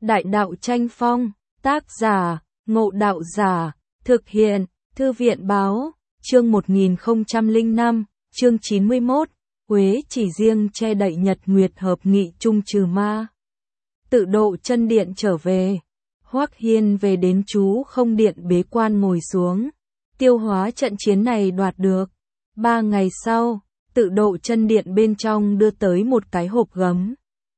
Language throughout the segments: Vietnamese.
Đại đạo tranh phong, tác giả, Ngộ Đạo Giả, thực hiện, Thư viện báo, chương 1005, chương 91, Quế chỉ riêng che đậy nhật nguyệt hợp nghị chung trừ ma. Tự độ chân điện trở về, Hoắc Hiên về đến chú không điện bế quan ngồi xuống, tiêu hóa trận chiến này đoạt được. 3 ngày sau, tự độ chân điện bên trong đưa tới một cái hộp gấm.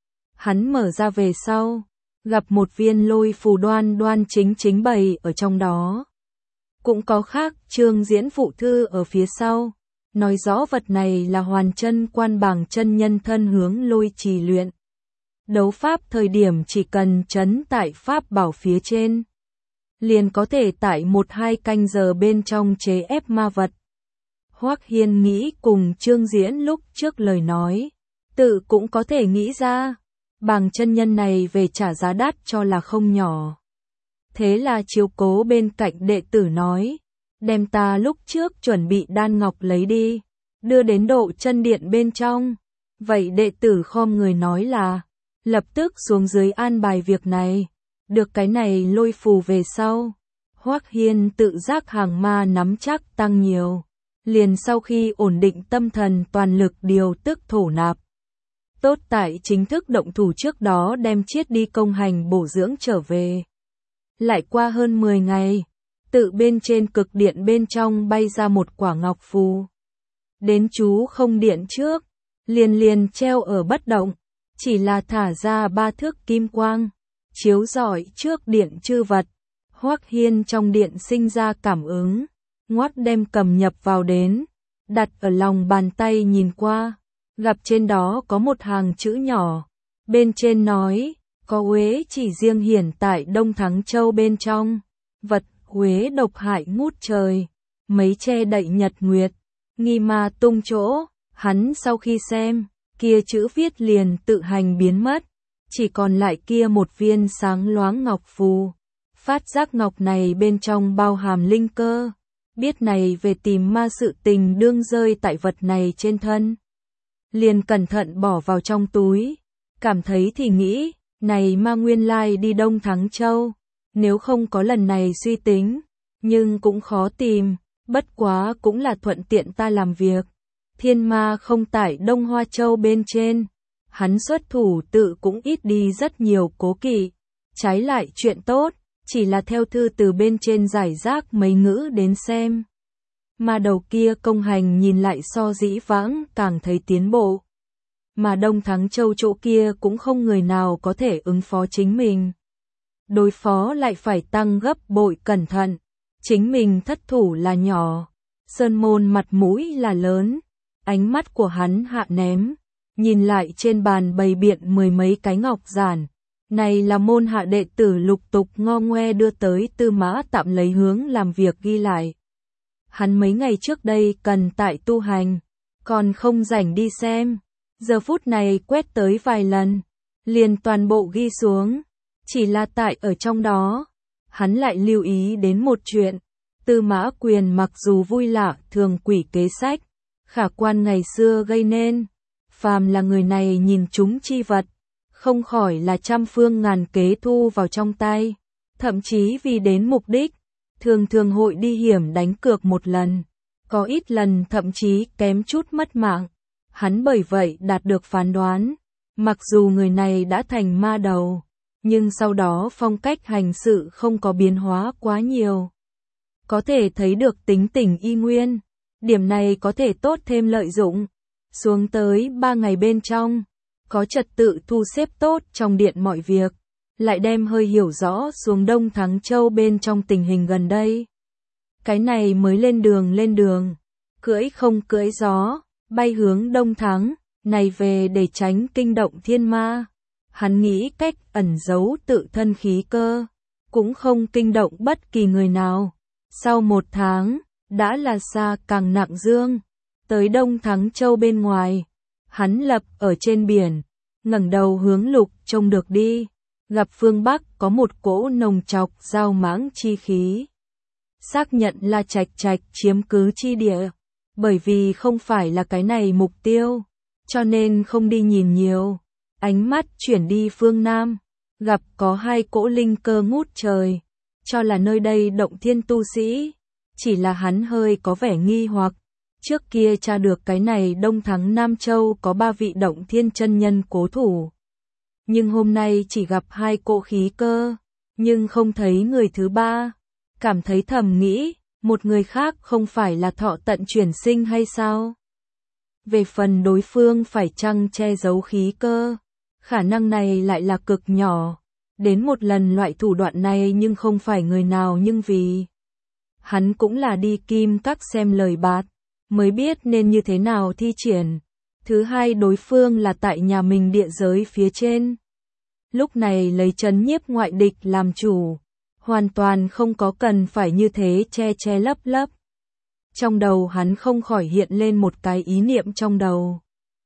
Hắn mở ra về sau, gặp một viên lôi phù đoan đoan chính chính bày ở trong đó. Cũng có khác chương diễn phụ thư ở phía sau, nói rõ vật này là hoàn chân quan bảng chân nhân thân hướng lôi trì luyện. Đấu pháp thời điểm chỉ cần trấn tại pháp bảo phía trên, liền có thể tại 1-2 canh giờ bên trong chế ép ma vật. Hoắc Hiên nghĩ cùng chương diễn lúc trước lời nói, tự cũng có thể nghĩ ra, bảng chân nhân này về trả giá đắt cho là không nhỏ. Thế là chiếu cố bên cạnh đệ tử nói, đem ta lúc trước chuẩn bị đan ngọc lấy đi, đưa đến độ chân điện bên trong. Vậy đệ tử khom người nói là, lập tức xuống dưới an bài việc này, được cái này lôi phù về sau. Hoắc Hiên tự giác hàng ma nắm chắc tăng nhiều, liền sau khi ổn định tâm thần toàn lực điều tức thổ nạp. Tốt tại chính thức động thủ trước đó đem chiết đi công hành bổ dưỡng trở về. Lại qua hơn 10 ngày, tự bên trên cực điện bên trong bay ra một quả ngọc phù. Đến chú không điện trước, liền treo ở bất động, chỉ là thả ra 3 thước kim quang, chiếu rọi trước điện chư vật. Hoắc Hiên trong điện sinh ra cảm ứng, ngoắt đem cầm nhập vào đến, đặt ở lòng bàn tay nhìn qua, gặp trên đó có một hàng chữ nhỏ, bên trên nói, có Quế chỉ riêng hiển tại Đông Thắng Châu bên trong, vật Quế độc hại ngút trời, mấy che đậy nhật nguyệt, nghi ma tung chỗ. Hắn sau khi xem, kia chữ viết liền tự hành biến mất, chỉ còn lại kia một viên sáng loáng ngọc phù. Phát giác ngọc này bên trong bao hàm linh cơ, biết này về tìm ma sự tình đương rơi tại vật này trên thân. Liền cẩn thận bỏ vào trong túi, cảm thấy thì nghĩ, này ma nguyên lai đi Đông Thắng Châu, nếu không có lần này suy tính, nhưng cũng khó tìm, bất quá cũng là thuận tiện ta làm việc. Thiên ma không tại Đông Hoa Châu bên trên, hắn xuất thủ tự cũng ít đi rất nhiều cố kỵ, trái lại chuyện tốt, chỉ là theo thư từ bên trên giải rác mấy ngữ đến xem. Mà đầu kia công hành nhìn lại so dĩ vãng càng thấy tiến bộ. Mà Đông Thắng Châu chỗ kia cũng không người nào có thể ứng phó chính mình. Đối phó lại phải tăng gấp bội cẩn thận. Chính mình thất thủ là nhỏ, sơn môn mặt mũi là lớn. Ánh mắt của hắn hạ ném, nhìn lại trên bàn bày biện 10 mấy cái ngọc giản. Này là môn hạ đệ tử lục tục ngo ngoe đưa tới Tư Mã tạm lấy hướng làm việc ghi lại. Hắn mấy ngày trước đây cần tại tu hành, còn không rảnh đi xem. Giờ phút này quét tới vài lần, liền toàn bộ ghi xuống. Chỉ là tại ở trong đó, hắn lại lưu ý đến một chuyện. Tư Mã Quyền mặc dù vui lạ thường quỷ kế sách, khả quan ngày xưa gây nên, phàm là người này nhìn chúng chi vật, không khỏi là trăm phương ngàn kế thu vào trong tay, thậm chí vì đến mục đích, thường hội đi hiểm đánh cược một lần, có ít lần thậm chí kém chút mất mạng. Hắn bởi vậy đạt được phán đoán, mặc dù người này đã thành ma đầu, nhưng sau đó phong cách hành sự không có biến hóa quá nhiều. Có thể thấy được tính tình y nguyên, điểm này có thể tốt thêm lợi dụng. Xuống tới 3 ngày bên trong, có trật tự thu xếp tốt trong điện mọi việc, lại đem hơi hiểu rõ xuống Đông Thắng Châu bên trong tình hình gần đây. Cái này mới lên đường, cưỡi không cưỡi gió, bay hướng Đông Thắng, này về để tránh kinh động thiên ma. Hắn nghĩ cách ẩn giấu tự thân khí cơ, cũng không kinh động bất kỳ người nào. Sau 1 tháng, đã là xa càng nặng dương, tới Đông Thắng Châu bên ngoài, hắn lập ở trên biển, ngẩng đầu hướng lục trông được đi, gặp phương Bắc có một cỗ nồng trọc giao mãng chi khí. Xác nhận là Trạch chiếm cứ chi địa, bởi vì không phải là cái này mục tiêu, cho nên không đi nhìn nhiều, ánh mắt chuyển đi phương Nam, gặp có 2 cỗ linh cơ ngút trời, cho là nơi đây động thiên tu sĩ, chỉ là hắn hơi có vẻ nghi hoặc, trước kia tra được cái này Đông Thắng Nam Châu có 3 vị động thiên chân nhân cố thủ. Nhưng hôm nay chỉ gặp 2 cỗ khí cơ, nhưng không thấy người thứ 3, cảm thấy thầm nghĩ, một người khác không phải là Thọ Tận chuyển sinh hay sao? Về phần đối phương phải chăng che giấu khí cơ, khả năng này lại là cực nhỏ, đến một lần loại thủ đoạn này nhưng không phải người nào nhưng vì hắn cũng là đi kim các xem lời bạt, mới biết nên như thế nào thi triển. Thứ hai, đối phương là tại nhà mình địa giới phía trên. Lúc này lấy trấn nhiếp ngoại địch làm chủ, hoàn toàn không có cần phải như thế che che lấp lấp. Trong đầu hắn không khỏi hiện lên một cái ý niệm trong đầu.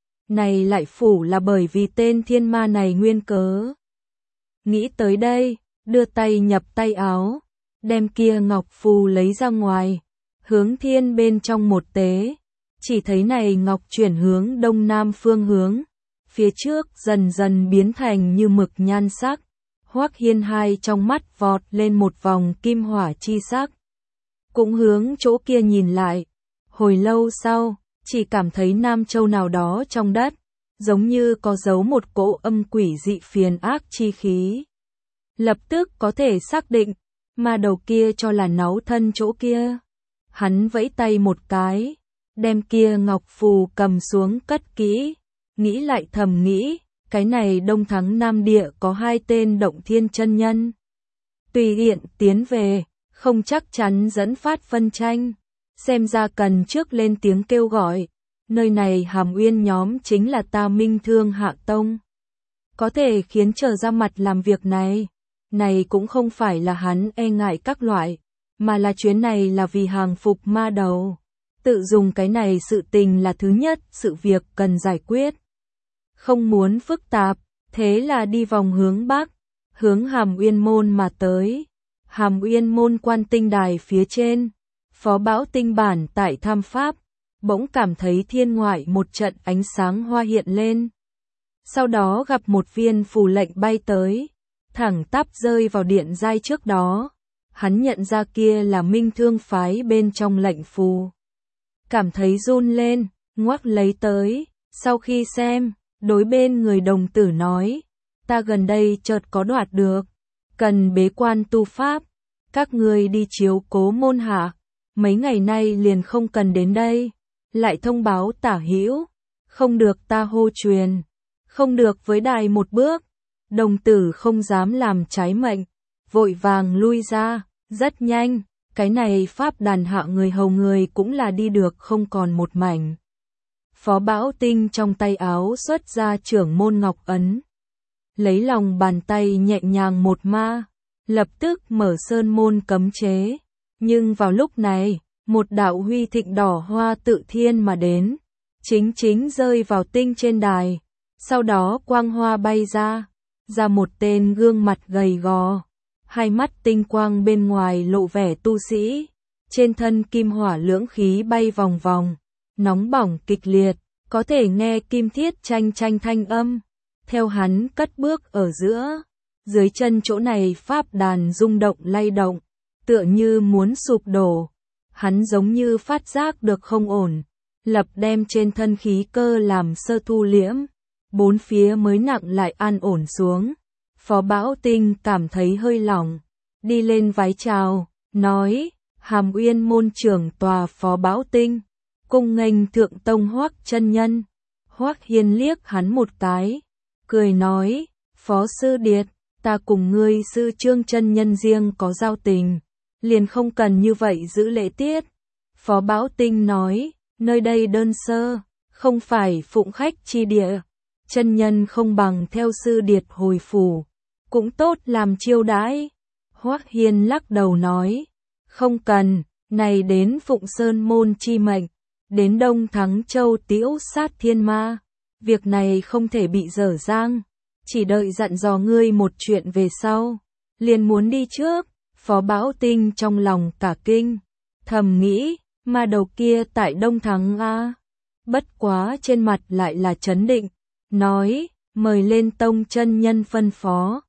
Này lại phủ là bởi vì tên thiên ma này nguyên cớ. Nghĩ tới đây, đưa tay nhập tay áo, đem kia ngọc phù lấy ra ngoài, hướng thiên bên trong một tế, chỉ thấy này ngọc chuyển hướng đông nam phương hướng, phía trước dần dần biến thành như mực nhan sắc, Hoắc Hiên hai trong mắt vọt lên một vòng kim hỏa chi sắc. Cũng hướng chỗ kia nhìn lại, hồi lâu sau, chỉ cảm thấy Nam Châu nào đó trong đất, giống như có giấu một cỗ âm quỷ dị phiền ác chi khí. Lập tức có thể xác định, mà đầu kia cho là náu thân chỗ kia. Hắn vẫy tay một cái, đem kia ngọc phù cầm xuống cất kỹ, nghĩ lại thầm nghĩ, cái này Đông Thắng Nam Địa có 2 tên động thiên chân nhân. Tùy tiện tiến về, không chắc chắn dẫn phát phân tranh, xem ra cần trước lên tiếng kêu gọi, nơi này Hàm Uyên nhóm chính là ta Minh Thương Hạ Tông. Có thể khiến trở ra mặt làm việc này cũng không phải là hắn e ngại các loại, mà là chuyến này là vì hàng phục ma đầu. Tự dùng cái này sự tình là thứ nhất sự việc cần giải quyết. Không muốn phức tạp, thế là đi vòng hướng Bắc, hướng Hàm Uyên Môn mà tới. Hàm Uyên Môn quan tinh đài phía trên, Phó Bão Tinh bản tại tham pháp, bỗng cảm thấy thiên ngoại một trận ánh sáng hoa hiện lên. Sau đó gặp một viên phù lệnh bay tới, thẳng tắp rơi vào điện giai trước đó. Hắn nhận ra kia là Minh Thương phái bên trong lệnh phù. Cảm thấy run lên, ngoắc lấy tới, sau khi xem, đối bên người đồng tử nói, ta gần đây chợt có đoạt được, cần bế quan tu pháp, các ngươi đi chiếu cố môn hạ, mấy ngày nay liền không cần đến đây, lại thông báo tả hữu, không được ta hô truyền, không được với đài một bước. Đồng tử không dám làm trái mệnh, vội vàng lui ra, rất nhanh, cái này pháp đàn hạ người hầu người cũng là đi được không còn một mảnh. Phó Bão Tinh trong tay áo xuất ra trưởng môn ngọc ấn, lấy lòng bàn tay nhẹ nhàng một ma, lập tức mở sơn môn cấm chế, nhưng vào lúc này, một đạo huy thịnh đỏ hoa tự thiên mà đến, chính rơi vào tinh trên đài, sau đó quang hoa bay ra một tên gương mặt gầy gò, hai mắt tinh quang bên ngoài lộ vẻ tu sĩ, trên thân kim hỏa lưỡng khí bay vòng vòng, nóng bỏng kịch liệt, có thể nghe kim thiết chanh chanh thanh âm. Theo hắn cất bước ở giữa, dưới chân chỗ này pháp đàn rung động lay động, tựa như muốn sụp đổ. Hắn giống như phát giác được không ổn, lập đem trên thân khí cơ làm sơ thu liễm, bốn phía mới nặng lại an ổn xuống. Phó Bão Tinh cảm thấy hơi lỏng, đi lên vái chào, nói, Hàm Uyên môn trưởng tòa Phó Bão Tinh, cung nghênh thượng tông Hoắc chân nhân. Hoắc Hiên liếc hắn một cái, cười nói, Phó sư điệt, ta cùng ngươi sư Trương chân nhân riêng có giao tình, liền không cần như vậy giữ lễ tiết. Phó Bão Tinh nói, nơi đây đơn sơ, không phải phụng khách chi địa, chân nhân không bằng theo sư điệt hồi phủ, cũng tốt làm chiêu đãi. Hoắc Hiên lắc đầu nói, không cần, này đến Phụng Sơn môn chi mệnh, đến Đông Thắng Châu tiễu sát thiên ma, việc này không thể bị dở dang, chỉ đợi dặn dò ngươi một chuyện về sau, liền muốn đi trước. Phó Bão Tinh trong lòng cả kinh, thầm nghĩ, ma đầu kia tại Đông Thắng a. Bất quá trên mặt lại là trấn định, nói, mời lên tông chân nhân phân phó.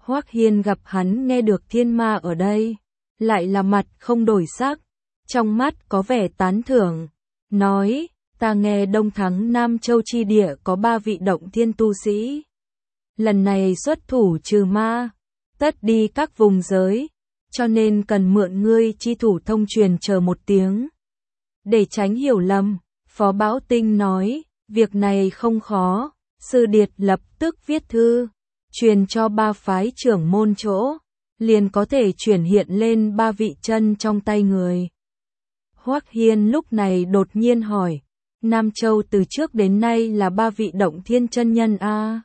Hoắc Hiên gặp hắn nghe được thiên ma ở đây, lại là mặt không đổi sắc, trong mắt có vẻ tán thưởng, nói, ta nghe Đông Thắng Nam Châu chi địa có 3 vị động thiên tu sĩ. Lần này xuất thủ trừ ma, tất đi các vùng giới, cho nên cần mượn ngươi chi thủ thông truyền chờ một tiếng. Để tránh hiểu lầm, Phó Bảo Tinh nói, việc này không khó, Sư Điệt lập tức viết thư, truyền cho 3 phái trưởng môn chỗ, liền có thể chuyển hiện lên 3 vị chân trong tay người. Hoắc Hiên lúc này đột nhiên hỏi, Nam Châu từ trước đến nay là 3 vị động thiên chân nhân a?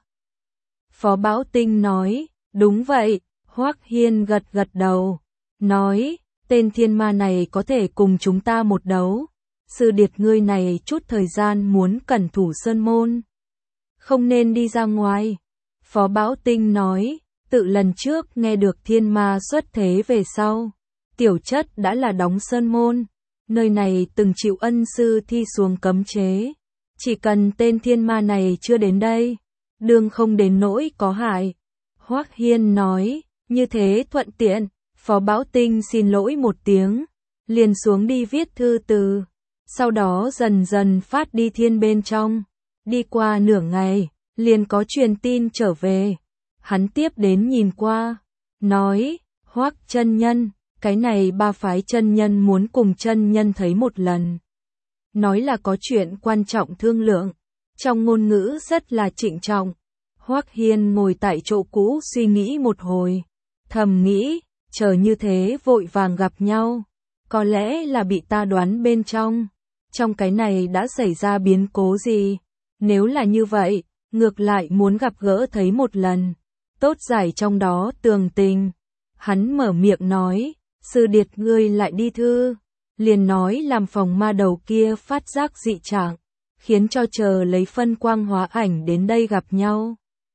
Phó Bảo Tinh nói, đúng vậy. Hoắc Hiên gật gật đầu, nói, tên thiên ma này có thể cùng chúng ta một đấu. Sư Điệt ngươi này chút thời gian muốn cẩn thủ sơn môn, không nên đi ra ngoài. Phó Bảo Tinh nói, tự lần trước nghe được thiên ma xuất thế về sau, tiểu chất đã là đóng sơn môn, nơi này từng chịu ân sư thi xuống cấm chế, chỉ cần tên thiên ma này chưa đến đây, đương không đến nỗi có hại. Hoắc Hiên nói, như thế thuận tiện. Phó Bảo Tinh xin lỗi một tiếng, liền xuống đi viết thư từ, sau đó dần dần phát đi thiên bên trong. Đi qua nửa ngày, liền có truyền tin trở về. Hắn tiếp đến nhìn qua, nói, Hoắc chân nhân, cái này 3 phái chân nhân muốn cùng chân nhân thấy một lần. Nói là có chuyện quan trọng thương lượng, trong ngôn ngữ rất là trịnh trọng. Hoắc Hiên ngồi tại chỗ cũ suy nghĩ một hồi, thầm nghĩ, chờ như thế vội vàng gặp nhau, có lẽ là bị ta đoán bên trong cái này đã xảy ra biến cố gì. Nếu là như vậy, ngược lại muốn gặp gỡ thấy một lần, tốt giải trong đó tường tình. Hắn mở miệng nói, Sư Điệt ngươi lại đi thư, liền nói làm phòng ma đầu kia phát giác dị trạng, khiến cho chờ lấy phân quang hóa ảnh đến đây gặp nhau.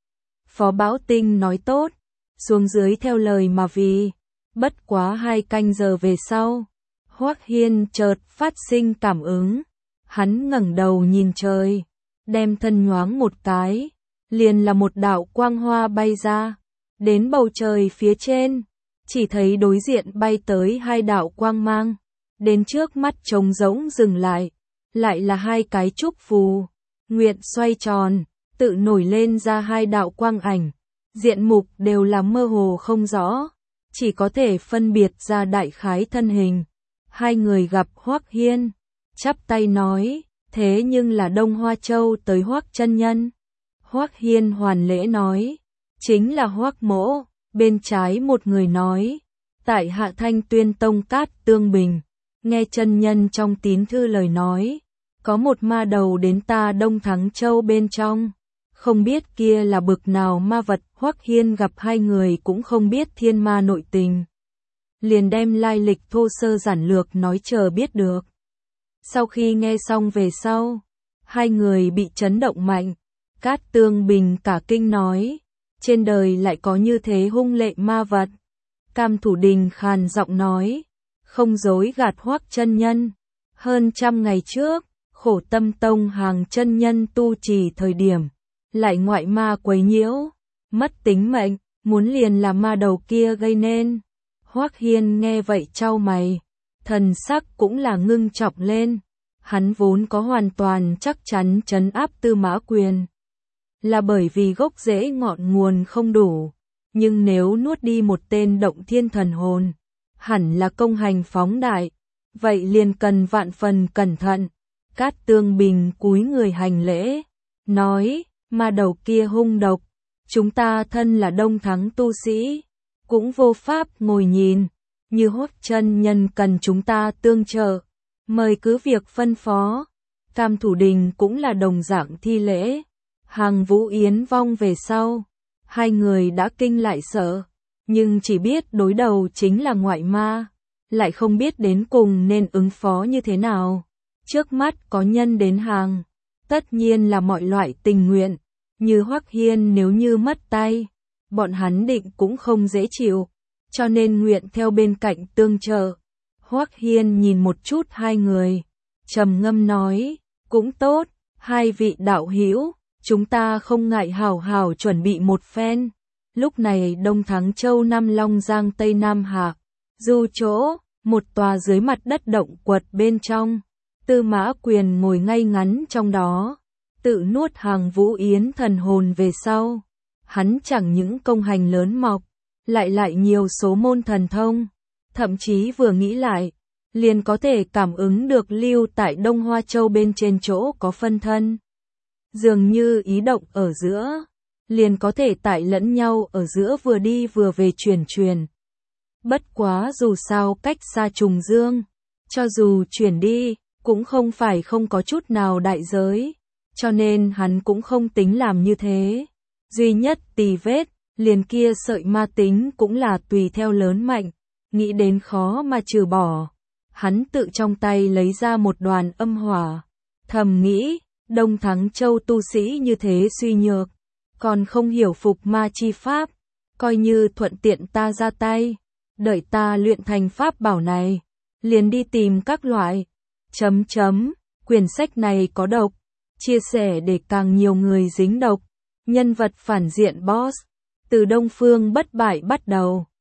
Phó Bảo Tinh nói tốt, xuống dưới theo lời mà vì. Bất quá 2 canh giờ về sau, Hoắc Hiên chợt phát sinh cảm ứng, hắn ngẩng đầu nhìn trời, đem thân nhoáng một cái, liền là một đạo quang hoa bay ra, đến bầu trời phía trên, chỉ thấy đối diện bay tới 2 đạo quang mang, đến trước mắt trống rỗng dừng lại là 2 cái trúc phù, nguyệt xoay tròn, tự nổi lên ra 2 đạo quang ảnh, diện mục đều là mơ hồ không rõ, chỉ có thể phân biệt ra đại khái thân hình. 2 người gặp Hoắc Hiên, chắp tay nói, thế nhưng là Đông Hoa Châu tới Hoắc chân nhân. Hoắc Hiên hoàn lễ nói, chính là Hoắc mỗ. Bên trái một người nói, tại hạ Thanh Tuyên Tông Cát Tương Bình, nghe chân nhân trong tín thư lời nói, có một ma đầu đến ta Đông Thắng Châu bên trong, không biết kia là bực nào ma vật. Hoắc Hiên gặp 2 người cũng không biết thiên ma nội tình, liền đem lai lịch thô sơ giản lược nói chờ biết được. Sau khi nghe xong về sau, 2 người bị chấn động mạnh. Cát Tương Bình cả kinh nói, trên đời lại có như thế hung lệ ma vật. Cam Thủ Đình khàn giọng nói, không dối gạt Hoắc chân nhân, hơn 100 ngày trước, Khổ Tâm Tông hàng chân nhân tu trì thời điểm, lại ngoại ma quấy nhiễu, mất tính mệnh, muốn liền là ma đầu kia gây nên. Hoắc Hiên nghe vậy chau mày, thần sắc cũng là ngưng trọng lên, hắn vốn có hoàn toàn chắc chắn trấn áp Tư Mã Quyền, là bởi vì gốc rễ ngọn nguồn không đủ, nhưng nếu nuốt đi một tên động thiên thần hồn, hẳn là công hành phóng đại, vậy liền cần vạn phần cẩn thận. Cát Tương Bình cúi người hành lễ, nói, ma đầu kia hung độc, chúng ta thân là Đông Thắng tu sĩ, cũng vô pháp ngồi nhìn, như Hoắc chân nhân cần chúng ta tương trợ, mời cứ việc phân phó. Cam Thủ Đình cũng là đồng dạng thi lễ. Hàng Vũ Yến vong về sau, 2 người đã kinh lại sợ, nhưng chỉ biết đối đầu chính là ngoại ma, lại không biết đến cùng nên ứng phó như thế nào. Trước mắt có nhân đến hàng, tất nhiên là mọi loại tình nguyện, như Hoắc Hiên nếu như mất tay, bọn hắn định cũng không dễ chịu, cho nên nguyện theo bên cạnh tương trợ. Hoắc Hiên nhìn một chút 2 người, trầm ngâm nói, cũng tốt, 2 vị đạo hữu, chúng ta không ngại hào hào chuẩn bị một phen. Lúc này Đông Thắng Châu Nam Long Giang Tây Nam Hạc, Du chỗ, một tòa dưới mặt đất động quật bên trong. Tư Mã Quyền ngồi ngay ngắn trong đó, tự nuốt hàng Vũ Yến thần hồn về sau. Hắn chẳng những công hành lớn mọc, lại nhiều số môn thần thông, thậm chí vừa nghĩ lại, liền có thể cảm ứng được lưu tại Đông Hoa Châu bên trên chỗ có phân thân. Dường như ý động ở giữa, liền có thể tại lẫn nhau ở giữa vừa đi vừa về chuyển. Bất quá dù sao cách xa trùng dương, cho dù chuyển đi, cũng không phải không có chút nào đại giới, cho nên hắn cũng không tính làm như thế. Duy nhất tì vết, liền kia sợi ma tính cũng là tùy theo lớn mạnh, nghĩ đến khó mà trừ bỏ. Hắn tự trong tay lấy ra một đoàn âm hỏa, thầm nghĩ, Đông Thắng Châu tu sĩ như thế suy nhược, còn không hiểu phục ma chi pháp, coi như thuận tiện ta ra tay, đợi ta luyện thành pháp bảo này, liền đi tìm các loại. Quyển sách này có độc, chia sẻ để càng nhiều người dính độc. Nhân vật phản diện boss, từ Đông Phương bất bại bắt đầu.